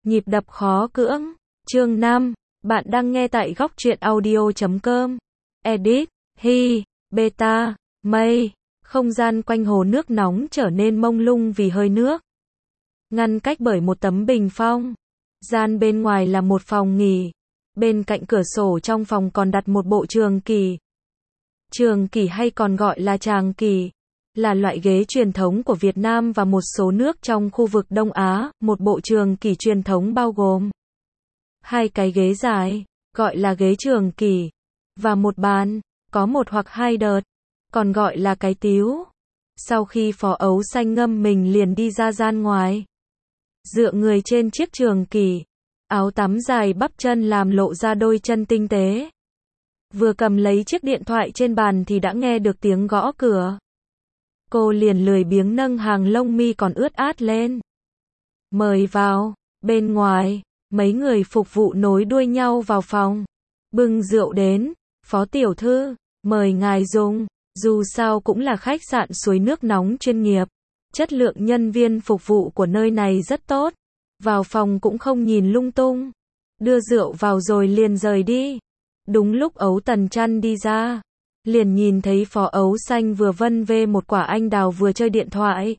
Nhịp đập khó cưỡng. Chương 5. Bạn đang nghe tại góc truyện audio.com. Edit. Hi. Beta. Mây. Không gian quanh hồ nước nóng trở nên mông lung vì hơi nước. Ngăn cách bởi một tấm bình phong. Gian bên ngoài là một phòng nghỉ. Bên cạnh cửa sổ trong phòng còn đặt một bộ trường kỷ. Trường kỷ hay còn gọi là tràng kỷ, là loại ghế truyền thống của Việt Nam và một số nước trong khu vực Đông Á. Một bộ trường kỷ truyền thống bao gồm hai cái ghế dài, gọi là ghế trường kỷ, và một bàn, có một hoặc hai đợt, còn gọi là cái tíu. Sau khi Phó Ấu Xanh ngâm mình liền đi ra gian ngoài. Dựa người trên chiếc trường kỷ, áo tắm dài bắp chân làm lộ ra đôi chân tinh tế. Vừa cầm lấy chiếc điện thoại trên bàn thì đã nghe được tiếng gõ cửa. Cô liền lười biếng nâng hàng lông mi còn ướt át lên. Mời vào. Bên ngoài, mấy người phục vụ nối đuôi nhau vào phòng. Bưng rượu đến. Phó tiểu thư, mời ngài dùng. Dù sao cũng là khách sạn suối nước nóng chuyên nghiệp. Chất lượng nhân viên phục vụ của nơi này rất tốt. Vào phòng cũng không nhìn lung tung. Đưa rượu vào rồi liền rời đi. Đúng lúc Ấu Tần Chăn đi ra, liền nhìn thấy Phó Ấu Xanh vừa vân vê một quả anh đào vừa chơi điện thoại.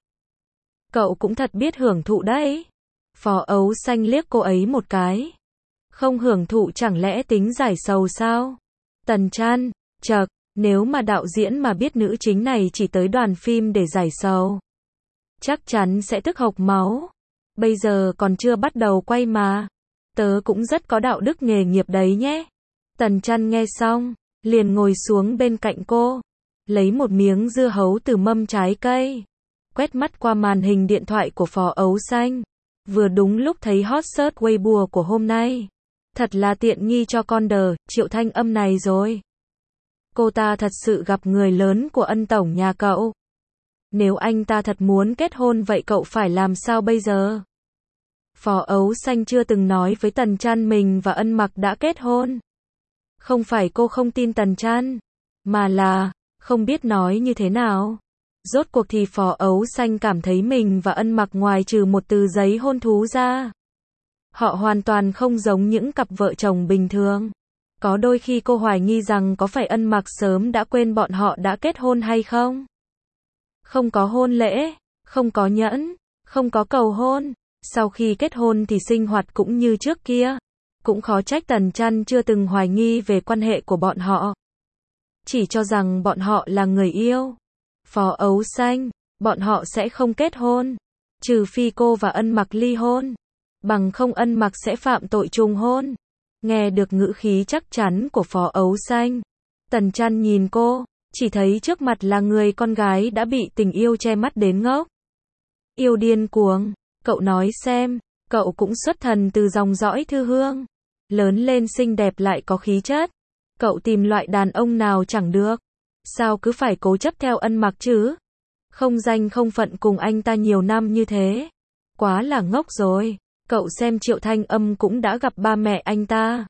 Cậu cũng thật biết hưởng thụ đấy. Phó Ấu Xanh liếc cô ấy một cái. Không hưởng thụ chẳng lẽ tính giải sầu sao? Tần Chăn, chậc, nếu mà đạo diễn mà biết nữ chính này chỉ tới đoàn phim để giải sầu, chắc chắn sẽ tức hộc máu. Bây giờ còn chưa bắt đầu quay mà. Tớ cũng rất có đạo đức nghề nghiệp đấy nhé. Tần Chăn nghe xong, liền ngồi xuống bên cạnh cô, lấy một miếng dưa hấu từ mâm trái cây, quét mắt qua màn hình điện thoại của Phó Ấu Xanh. Vừa đúng lúc thấy hot search Weibo của hôm nay. Thật là tiện nghi cho con đờ, Triệu Thanh Âm này rồi. Cô ta thật sự gặp người lớn của Ân tổng nhà cậu. Nếu anh ta thật muốn kết hôn vậy cậu phải làm sao bây giờ? Phó Ấu Xanh chưa từng nói với Tần Chăn mình và Ân Mặc đã kết hôn. Không phải cô không tin Tần Chăn, mà là không biết nói như thế nào. Rốt cuộc thì Phó Ấu Xanh cảm thấy mình và Ân Mặc ngoài trừ một tờ giấy hôn thú ra, họ hoàn toàn không giống những cặp vợ chồng bình thường. Có đôi khi cô hoài nghi rằng có phải Ân Mặc sớm đã quên bọn họ đã kết hôn hay không? Không có hôn lễ, không có nhẫn, không có cầu hôn. Sau khi kết hôn thì sinh hoạt cũng như trước kia. Cũng khó trách Tần Chăn chưa từng hoài nghi về quan hệ của bọn họ. Chỉ cho rằng bọn họ là người yêu. Phó Ấu Xanh, bọn họ sẽ không kết hôn. Trừ phi cô và Ân Mặc ly hôn. Bằng không Ân Mặc sẽ phạm tội trùng hôn. Nghe được ngữ khí chắc chắn của Phó Ấu Xanh, Tần Chăn nhìn cô, chỉ thấy trước mặt là người con gái đã bị tình yêu che mắt đến ngốc. Yêu điên cuồng, cậu nói xem, cậu cũng xuất thần từ dòng dõi Thư Hương. Lớn lên xinh đẹp lại có khí chất. Cậu tìm loại đàn ông nào chẳng được. Sao cứ phải cố chấp theo Ân Mặc chứ? Không danh không phận cùng anh ta nhiều năm như thế. Quá là ngốc rồi. Cậu xem Triệu Thanh Âm cũng đã gặp ba mẹ anh ta.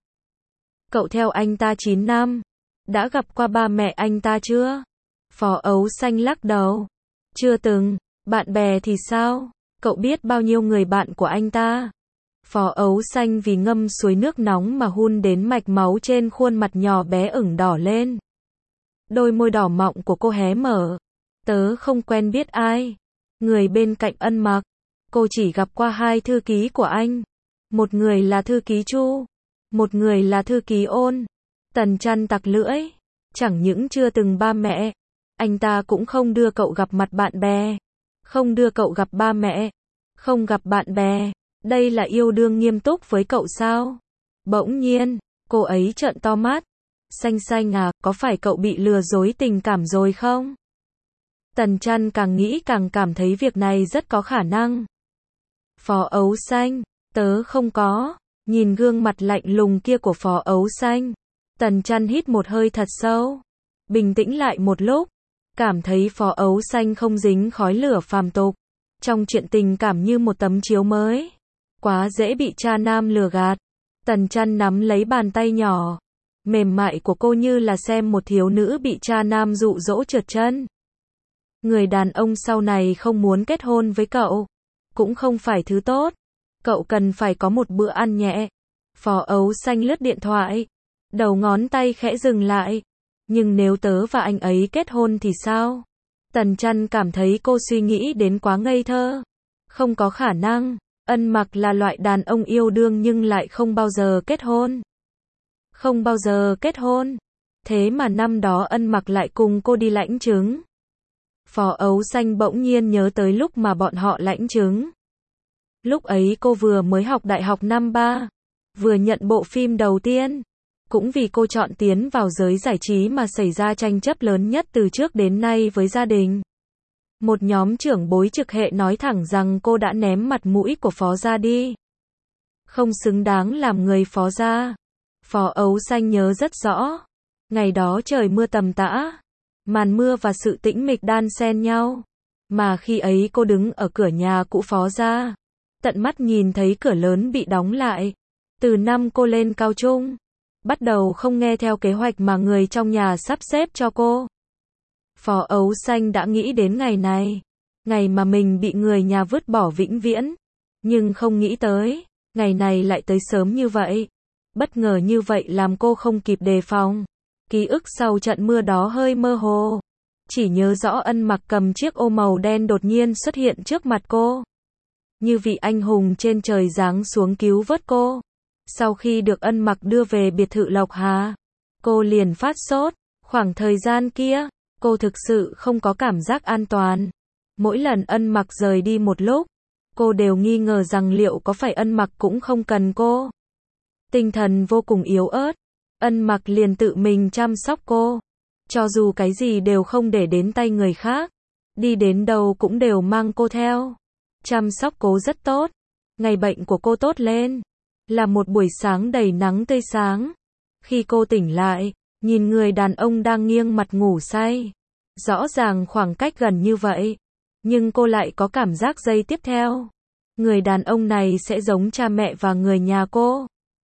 Cậu theo anh ta 9 năm. Đã gặp qua ba mẹ anh ta chưa? Phó Ấu Xanh lắc đầu. Chưa từng. Bạn bè thì sao? Cậu biết bao nhiêu người bạn của anh ta? Phó Ấu Xanh vì ngâm suối nước nóng mà hun đến mạch máu trên khuôn mặt nhỏ bé ửng đỏ lên. Đôi môi đỏ mọng của cô hé mở. Tớ không quen biết ai. Người bên cạnh Ân Mặc, cô chỉ gặp qua hai thư ký của anh. Một người là thư ký Chu, một người là thư ký Ôn. Tần Chăn tặc lưỡi. Chẳng những chưa từng ba mẹ, anh ta cũng không đưa cậu gặp mặt bạn bè. Không đưa cậu gặp ba mẹ, không gặp bạn bè. Đây là yêu đương nghiêm túc với cậu sao? Bỗng nhiên, cô ấy trợn to mắt. Xanh xanh à, có phải cậu bị lừa dối tình cảm rồi không? Tần Chăn càng nghĩ càng cảm thấy việc này rất có khả năng. Phó Ấu Xanh, tớ không có. Nhìn gương mặt lạnh lùng kia của Phó Ấu Xanh, Tần Chăn hít một hơi thật sâu. Bình tĩnh lại một lúc, cảm thấy Phó Ấu Xanh không dính khói lửa phàm tục. Trong chuyện tình cảm như một tấm chiếu mới. Quá dễ bị cha nam lừa gạt. Tần Chăn nắm lấy bàn tay nhỏ mềm mại của cô như là xem một thiếu nữ bị cha nam dụ dỗ trượt chân. Người đàn ông sau này không muốn kết hôn với cậu, cũng không phải thứ tốt. Cậu cần phải có một bữa ăn nhẹ. Phó Ấu Xanh lướt điện thoại. Đầu ngón tay khẽ dừng lại. Nhưng nếu tớ và anh ấy kết hôn thì sao? Tần Trăn cảm thấy cô suy nghĩ đến quá ngây thơ. Không có khả năng. Ân Mặc là loại đàn ông yêu đương nhưng lại không bao giờ kết hôn. Không bao giờ kết hôn. Thế mà năm đó Ân Mặc lại cùng cô đi lãnh chứng. Phó Ấu Xanh bỗng nhiên nhớ tới lúc mà bọn họ lãnh chứng. Lúc ấy cô vừa mới học đại học năm 3, vừa nhận bộ phim đầu tiên. Cũng vì cô chọn tiến vào giới giải trí mà xảy ra tranh chấp lớn nhất từ trước đến nay với gia đình. Một nhóm trưởng bối trực hệ nói thẳng rằng cô đã ném mặt mũi của Phó gia đi. Không xứng đáng làm người Phó gia. Phó Ấu Xanh nhớ rất rõ. Ngày đó trời mưa tầm tã. Màn mưa và sự tĩnh mịch đan xen nhau. Mà khi ấy cô đứng ở cửa nhà cũ Phó gia. Tận mắt nhìn thấy cửa lớn bị đóng lại. Từ năm cô lên cao trung. Bắt đầu không nghe theo kế hoạch mà người trong nhà sắp xếp cho cô. Phó Ấu Xanh đã nghĩ đến ngày này. Ngày mà mình bị người nhà vứt bỏ vĩnh viễn. Nhưng không nghĩ tới. Ngày này lại tới sớm như vậy. Bất ngờ như vậy làm cô không kịp đề phòng. Ký ức sau trận mưa đó hơi mơ hồ. Chỉ nhớ rõ Ân Mặc cầm chiếc ô màu đen đột nhiên xuất hiện trước mặt cô. Như vị anh hùng trên trời giáng xuống cứu vớt cô. Sau khi được Ân Mặc đưa về biệt thự Lộc Hà, cô liền phát sốt. Khoảng thời gian kia, cô thực sự không có cảm giác an toàn. Mỗi lần Ân Mặc rời đi một lúc, cô đều nghi ngờ rằng liệu có phải Ân Mặc cũng không cần cô. Tinh thần vô cùng yếu ớt, Ân Mặc liền tự mình chăm sóc cô. Cho dù cái gì đều không để đến tay người khác, đi đến đâu cũng đều mang cô theo. Chăm sóc cô rất tốt. Ngày bệnh của cô tốt lên. Là một buổi sáng đầy nắng tươi sáng. Khi cô tỉnh lại, nhìn người đàn ông đang nghiêng mặt ngủ say. Rõ ràng khoảng cách gần như vậy. Nhưng cô lại có cảm giác giây tiếp theo. Người đàn ông này sẽ giống cha mẹ và người nhà cô.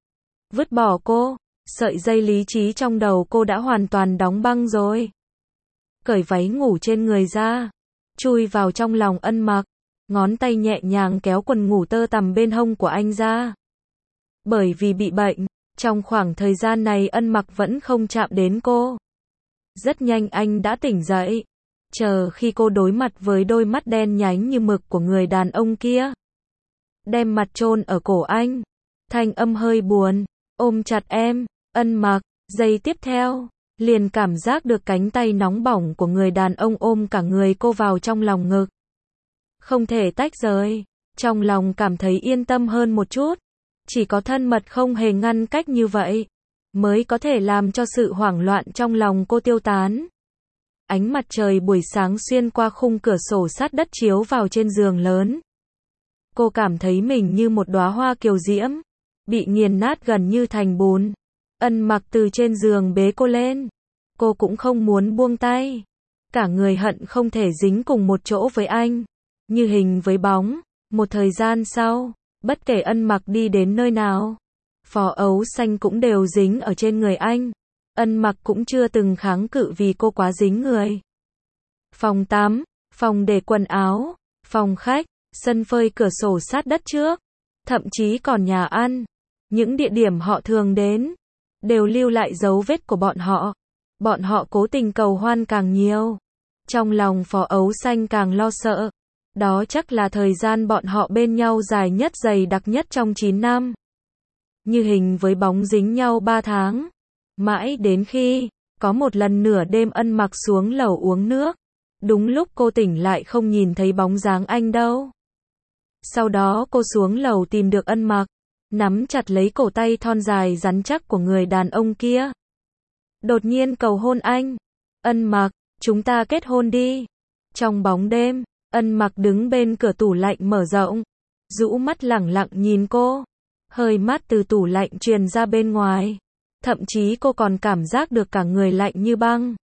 Vứt bỏ cô. Sợi dây lý trí trong đầu cô đã hoàn toàn đóng băng rồi. Cởi váy ngủ trên người ra. Chui vào trong lòng Ân Mặc. Ngón tay nhẹ nhàng kéo quần ngủ tơ tằm bên hông của anh ra. Bởi vì bị bệnh, trong khoảng thời gian này Ân Mặc vẫn không chạm đến cô. Rất nhanh anh đã tỉnh dậy. Chờ khi cô đối mặt với đôi mắt đen nhánh như mực của người đàn ông kia. Đem mặt chôn ở cổ anh. Thanh âm hơi buồn. Ôm chặt em, Ân Mặc. Giây tiếp theo, liền cảm giác được cánh tay nóng bỏng của người đàn ông ôm cả người cô vào trong lòng ngực. Không thể tách rời. Trong lòng cảm thấy yên tâm hơn một chút. Chỉ có thân mật không hề ngăn cách như vậy, mới có thể làm cho sự hoảng loạn trong lòng cô tiêu tán. Ánh mặt trời buổi sáng xuyên qua khung cửa sổ sát đất chiếu vào trên giường lớn. Cô cảm thấy mình như một đóa hoa kiều diễm, bị nghiền nát gần như thành bùn. Ân Mặc từ trên giường bế cô lên. Cô cũng không muốn buông tay. Cả người hận không thể dính cùng một chỗ với anh. Như hình với bóng. Một thời gian sau, bất kể Ân Mặc đi đến nơi nào, Phó Ấu Xanh cũng đều dính ở trên người anh. Ân Mặc cũng chưa từng kháng cự vì cô quá dính người. Phòng tắm, phòng để quần áo, phòng khách, sân phơi cửa sổ sát đất trước, thậm chí còn nhà ăn, những địa điểm họ thường đến, đều lưu lại dấu vết của bọn họ. Bọn họ cố tình cầu hoan càng nhiều. Trong lòng Phó Ấu Xanh càng lo sợ. Đó chắc là thời gian bọn họ bên nhau dài nhất dày đặc nhất trong 9 năm. Như hình với bóng dính nhau 3 tháng. Mãi đến khi, có một lần nửa đêm Ân Mặc xuống lầu uống nước. Đúng lúc cô tỉnh lại không nhìn thấy bóng dáng anh đâu. Sau đó cô xuống lầu tìm được Ân Mặc. Nắm chặt lấy cổ tay thon dài rắn chắc của người đàn ông kia. Đột nhiên cầu hôn anh. Ân Mặc, chúng ta kết hôn đi. Trong bóng đêm, Ân Mặc đứng bên cửa tủ lạnh mở rộng, rũ mắt lẳng lặng nhìn cô. Hơi mát từ tủ lạnh truyền ra bên ngoài. Thậm chí cô còn cảm giác được cả người lạnh như băng.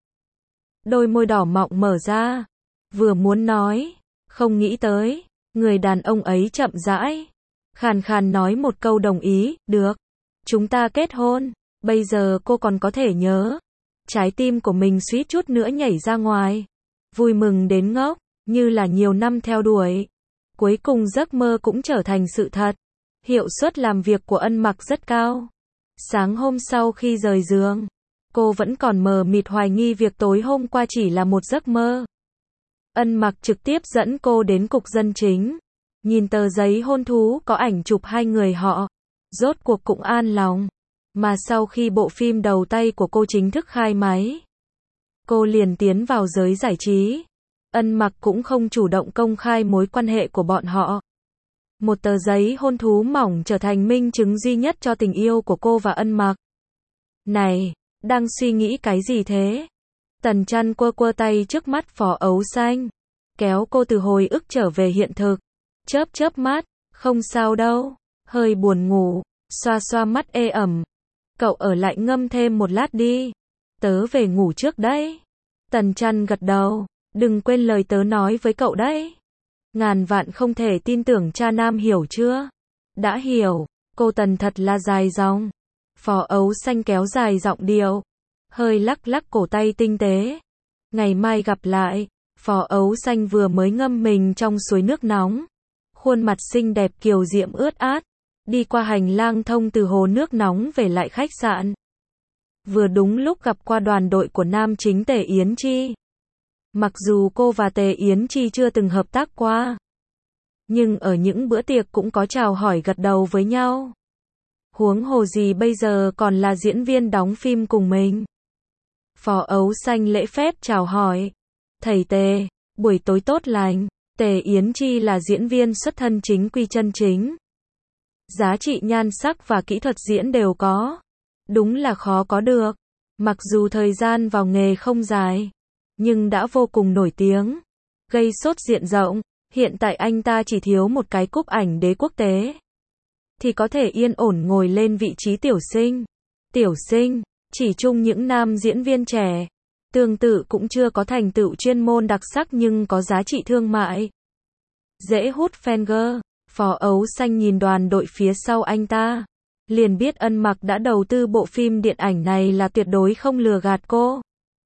Đôi môi đỏ mọng mở ra. Vừa muốn nói, không nghĩ tới, người đàn ông ấy chậm rãi, khàn khàn nói một câu đồng ý, được. Chúng ta kết hôn. Bây giờ cô còn có thể nhớ. Trái tim của mình suýt chút nữa nhảy ra ngoài. Vui mừng đến ngốc. Như là nhiều năm theo đuổi. Cuối cùng giấc mơ cũng trở thành sự thật. Hiệu suất làm việc của Ân Mặc rất cao. Sáng hôm sau khi rời giường, cô vẫn còn mờ mịt hoài nghi việc tối hôm qua chỉ là một giấc mơ. Ân Mặc trực tiếp dẫn cô đến cục dân chính. Nhìn tờ giấy hôn thú có ảnh chụp hai người họ, rốt cuộc cũng an lòng. Mà sau khi bộ phim đầu tay của cô chính thức khai máy, cô liền tiến vào giới giải trí. Ân Mặc cũng không chủ động công khai mối quan hệ của bọn họ. Một tờ giấy hôn thú mỏng trở thành minh chứng duy nhất cho tình yêu của cô và Ân Mặc. Này, đang suy nghĩ cái gì thế? Tần Chăn quơ quơ tay trước mắt Phó Ấu Xanh, kéo cô từ hồi ức trở về hiện thực. Chớp chớp mắt, không sao đâu, hơi buồn ngủ, xoa xoa mắt ê ẩm. Cậu ở lại ngâm thêm một lát đi, tớ về ngủ trước đấy. Tần Chăn gật đầu, đừng quên lời tớ nói với cậu đấy. Ngàn vạn không thể tin tưởng cha nam, hiểu chưa? Đã hiểu, cô Tần thật là dài dòng. Phó Ấu Xanh kéo dài giọng điệu, hơi lắc lắc cổ tay tinh tế. Ngày mai gặp lại. Phó Ấu Xanh vừa mới ngâm mình trong suối nước nóng, khuôn mặt xinh đẹp kiều diễm ướt át, đi qua hành lang thông từ hồ nước nóng về lại khách sạn. Vừa đúng lúc gặp qua đoàn đội của nam chính Tề Yến Chi. Mặc dù cô và Tề Yến Chi chưa từng hợp tác qua, nhưng ở những bữa tiệc cũng có chào hỏi gật đầu với nhau. Huống hồ gì bây giờ còn là diễn viên đóng phim cùng mình. Phó Ấu Xanh lễ phép chào hỏi. Thầy Tề, buổi tối tốt lành. Tề Yến Chi là diễn viên xuất thân chính quy chân chính. Giá trị nhan sắc và kỹ thuật diễn đều có. Đúng là khó có được. Mặc dù thời gian vào nghề không dài, nhưng đã vô cùng nổi tiếng, gây sốt diện rộng. Hiện tại anh ta chỉ thiếu một cái cúp ảnh đế quốc tế, thì có thể yên ổn ngồi lên vị trí tiểu sinh. Tiểu sinh, chỉ chung những nam diễn viên trẻ, tương tự cũng chưa có thành tựu chuyên môn đặc sắc nhưng có giá trị thương mại. Dễ hút fan girl. Phó Ấu Xanh nhìn đoàn đội phía sau anh ta, liền biết Ân Mặc đã đầu tư bộ phim điện ảnh này là tuyệt đối không lừa gạt cô.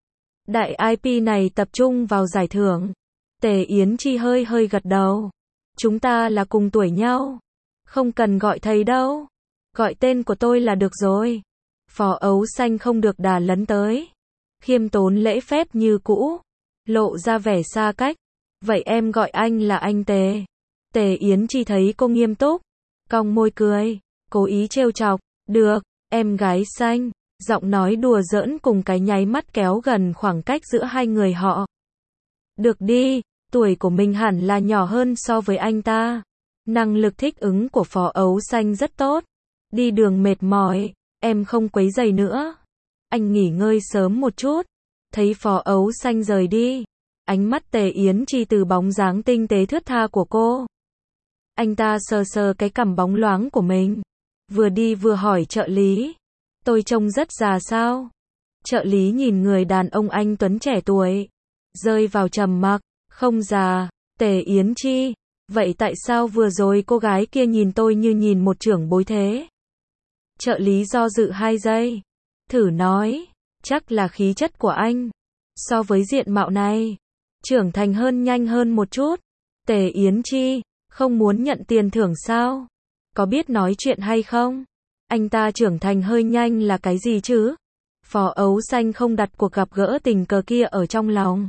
Đại IP này tập trung vào giải thưởng. Tề Yến Chi hơi hơi gật đầu. Chúng ta là cùng tuổi nhau. Không cần gọi thầy đâu. Gọi tên của tôi là được rồi. Phó Ấu Xanh không được đà lấn tới. Khiêm tốn lễ phép như cũ, lộ ra vẻ xa cách. Vậy em gọi anh là anh Tề. Tề Yến Chi thấy cô nghiêm túc, cong môi cười, cố ý trêu chọc. Được, em gái xanh. Giọng nói đùa giỡn cùng cái nháy mắt kéo gần khoảng cách giữa hai người họ. Được đi, tuổi của mình hẳn là nhỏ hơn so với anh ta. Năng lực thích ứng của Phó Ấu Xanh rất tốt. Đi đường mệt mỏi, em không quấy rầy nữa. Anh nghỉ ngơi sớm một chút. Thấy Phó Ấu Xanh rời đi, ánh mắt Tề Yến Chi từ bóng dáng tinh tế thướt tha của cô. Anh ta sờ sờ cái cằm bóng loáng của mình, vừa đi vừa hỏi trợ lý. Tôi trông rất già sao? Trợ lý nhìn người đàn ông anh tuấn trẻ tuổi, rơi vào trầm mặc. Không già. Tề Yến Chi, vậy tại sao vừa rồi cô gái kia nhìn tôi như nhìn một trưởng bối thế? Trợ lý do dự 2 giây, thử nói, chắc là khí chất của anh, so với diện mạo này, trưởng thành hơn, nhanh hơn một chút. Tề Yến Chi, không muốn nhận tiền thưởng sao? Có biết nói chuyện hay không? Anh ta trưởng thành hơi nhanh là cái gì chứ? Phó Ấu Xanh không đặt cuộc gặp gỡ tình cờ kia ở trong lòng.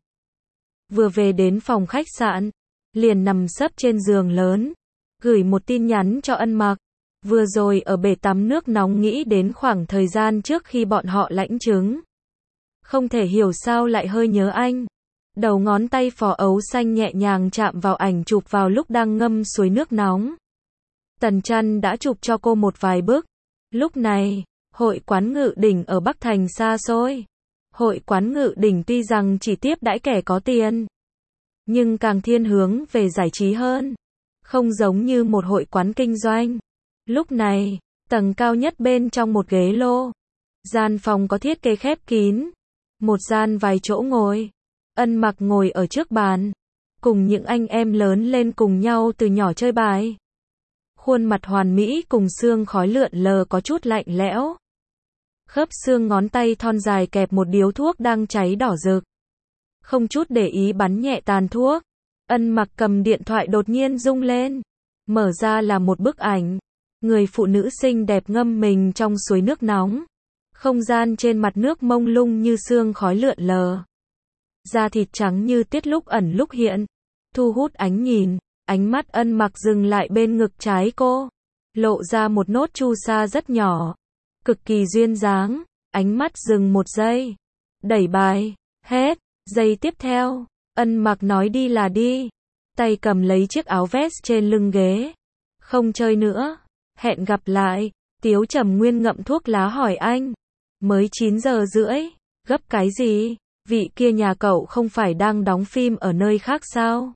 Vừa về đến phòng khách sạn, liền nằm sấp trên giường lớn, gửi một tin nhắn cho Ân Mặc. Vừa rồi ở bể tắm nước nóng nghĩ đến khoảng thời gian trước khi bọn họ lãnh chứng. Không thể hiểu sao lại hơi nhớ anh. Đầu ngón tay Phó Ấu Xanh nhẹ nhàng chạm vào ảnh chụp vào lúc đang ngâm suối nước nóng. Tần Chăn đã chụp cho cô một vài bức. Lúc này, hội quán Ngự Đỉnh ở Bắc Thành xa xôi. Hội quán Ngự Đỉnh tuy rằng chỉ tiếp đãi kẻ có tiền, nhưng càng thiên hướng về giải trí hơn. Không giống như một hội quán kinh doanh. Lúc này, tầng cao nhất bên trong một ghế lô. Gian phòng có thiết kế khép kín. Một gian vài chỗ ngồi. Ân Mặc ngồi ở trước bàn, cùng những anh em lớn lên cùng nhau từ nhỏ chơi bài. Khuôn mặt hoàn mỹ cùng xương khói lượn lờ có chút lạnh lẽo. Khớp xương ngón tay thon dài kẹp một điếu thuốc đang cháy đỏ rực. Không chút để ý bắn nhẹ tàn thuốc. Ân Mặc cầm điện thoại đột nhiên rung lên. Mở ra là một bức ảnh. Người phụ nữ xinh đẹp ngâm mình trong suối nước nóng. Không gian trên mặt nước mông lung như sương khói lượn lờ. Da thịt trắng như tiết lúc ẩn lúc hiện. Thu hút ánh nhìn. Ánh mắt Ân Mặc dừng lại bên ngực trái cô. Lộ ra một nốt chu sa rất nhỏ. Cực kỳ duyên dáng. Ánh mắt dừng một giây. Đẩy bài. Hết. Giây tiếp theo. Ân Mặc nói đi là đi. Tay cầm lấy chiếc áo vest trên lưng ghế. Không chơi nữa. Hẹn gặp lại. Tiếu Trầm Nguyên ngậm thuốc lá hỏi anh. Mới 9 giờ rưỡi. Gấp cái gì? Vị kia nhà cậu không phải đang đóng phim ở nơi khác sao?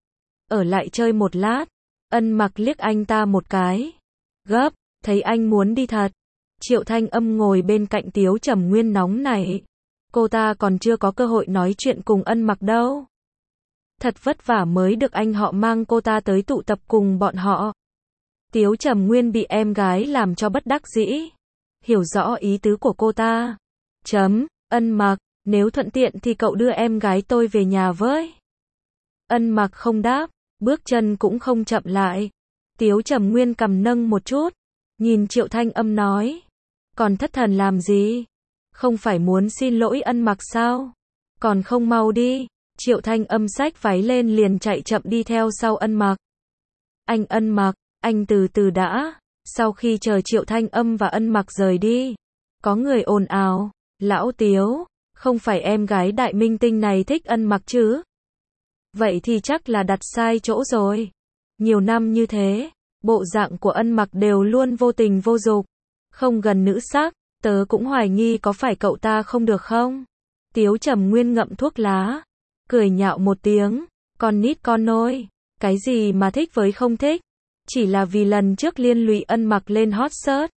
Ở lại chơi một lát. Ân Mặc liếc anh ta một cái. Gấp, thấy anh muốn đi thật. Triệu Thanh Âm ngồi bên cạnh Tiếu Trầm Nguyên nóng nảy. Cô ta còn chưa có cơ hội nói chuyện cùng Ân Mặc đâu. Thật vất vả mới được anh họ mang cô ta tới tụ tập cùng bọn họ. Tiếu Trầm Nguyên bị em gái làm cho bất đắc dĩ. Hiểu rõ ý tứ của cô ta. Ân Mặc, nếu thuận tiện thì cậu đưa em gái tôi về nhà với. Ân Mặc không đáp, bước chân cũng không chậm lại. Tiếu Trầm Nguyên cầm nâng một chút, nhìn Triệu Thanh Âm nói. Còn thất thần làm gì? Không phải muốn xin lỗi Ân Mặc sao? Còn không mau đi. Triệu Thanh Âm xách váy lên liền chạy chậm đi theo sau Ân Mặc. Anh Ân Mặc, anh từ từ đã. Sau khi chờ Triệu Thanh Âm và Ân Mặc rời đi, có người ồn ào. Lão Tiếu, không phải em gái đại minh tinh này thích Ân Mặc chứ? Vậy thì chắc là đặt sai chỗ rồi. Nhiều năm như thế, bộ dạng của Ân Mặc đều luôn vô tình vô dục. Không gần nữ sắc, tớ cũng hoài nghi có phải cậu ta không được không? Tiếu Trầm Nguyên ngậm thuốc lá, cười nhạo một tiếng. Con nít con nôi, cái gì mà thích với không thích? Chỉ là vì lần trước liên lụy Ân Mặc lên hot search.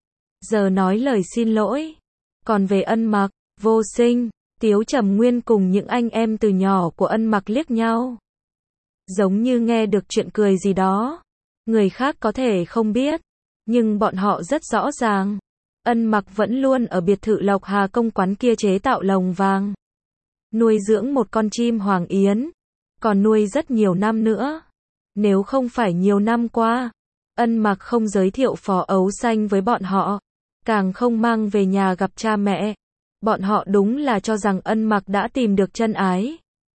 Giờ nói lời xin lỗi. Còn về Ân Mặc, vô sinh. Tiếu Trầm Nguyên cùng những anh em từ nhỏ của Ân Mặc liếc nhau. Giống như nghe được chuyện cười gì đó. Người khác có thể không biết, nhưng bọn họ rất rõ ràng. Ân Mặc vẫn luôn ở biệt thự Lộc Hà Công quán kia chế tạo lồng vàng. Nuôi dưỡng một con chim hoàng yến. Còn nuôi rất nhiều năm nữa. Nếu không phải nhiều năm qua, Ân Mặc không giới thiệu Phó Ấu Xanh với bọn họ. Càng không mang về nhà gặp cha mẹ. Bọn họ đúng là cho rằng Ân Mặc đã tìm được chân ái.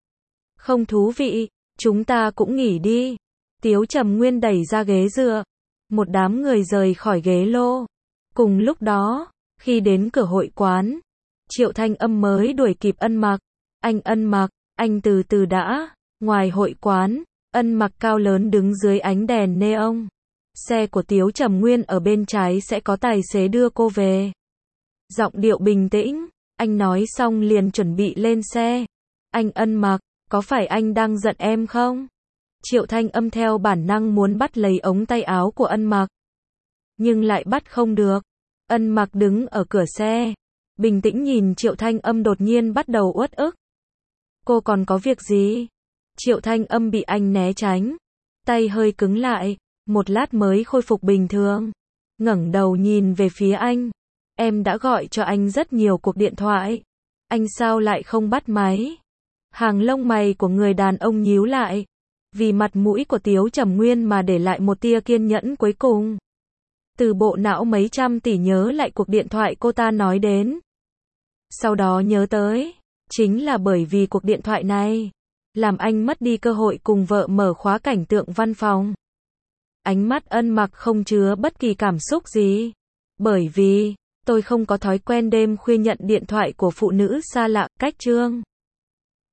Không thú vị, chúng ta cũng nghỉ đi. Tiếu Trầm Nguyên đẩy ra ghế dựa. Một đám người rời khỏi ghế lô. Cùng lúc đó, khi đến cửa hội quán, Triệu Thanh Âm mới đuổi kịp Ân Mặc. Anh Ân Mặc, anh từ từ đã. Ngoài hội quán, Ân Mặc cao lớn đứng dưới ánh đèn neon. Xe của Tiếu Trầm Nguyên ở bên trái sẽ có tài xế đưa cô về. Giọng điệu bình tĩnh, anh nói xong liền chuẩn bị lên xe. Anh Ân Mặc, có phải anh đang giận em không? Triệu Thanh Âm theo bản năng muốn bắt lấy ống tay áo của Ân Mặc. Nhưng lại bắt không được. Ân Mặc đứng ở cửa xe. Bình tĩnh nhìn Triệu Thanh Âm đột nhiên bắt đầu uất ức. Cô còn có việc gì? Triệu Thanh Âm bị anh né tránh. Tay hơi cứng lại. Một lát mới khôi phục bình thường. Ngẩng đầu nhìn về phía anh. Em đã gọi cho anh rất nhiều cuộc điện thoại. Anh sao lại không bắt máy? Hàng lông mày của người đàn ông nhíu lại. Vì mặt mũi của Tiếu Trầm Nguyên mà để lại một tia kiên nhẫn cuối cùng. Từ bộ não mấy trăm tỷ nhớ lại cuộc điện thoại cô ta nói đến. Sau đó nhớ tới. Chính là bởi vì cuộc điện thoại này. Làm anh mất đi cơ hội cùng vợ mở khóa cảnh tượng văn phòng. Ánh mắt Ân Mặc không chứa bất kỳ cảm xúc gì. Bởi vì, tôi không có thói quen đêm khuya nhận điện thoại của phụ nữ xa lạ, cách chương.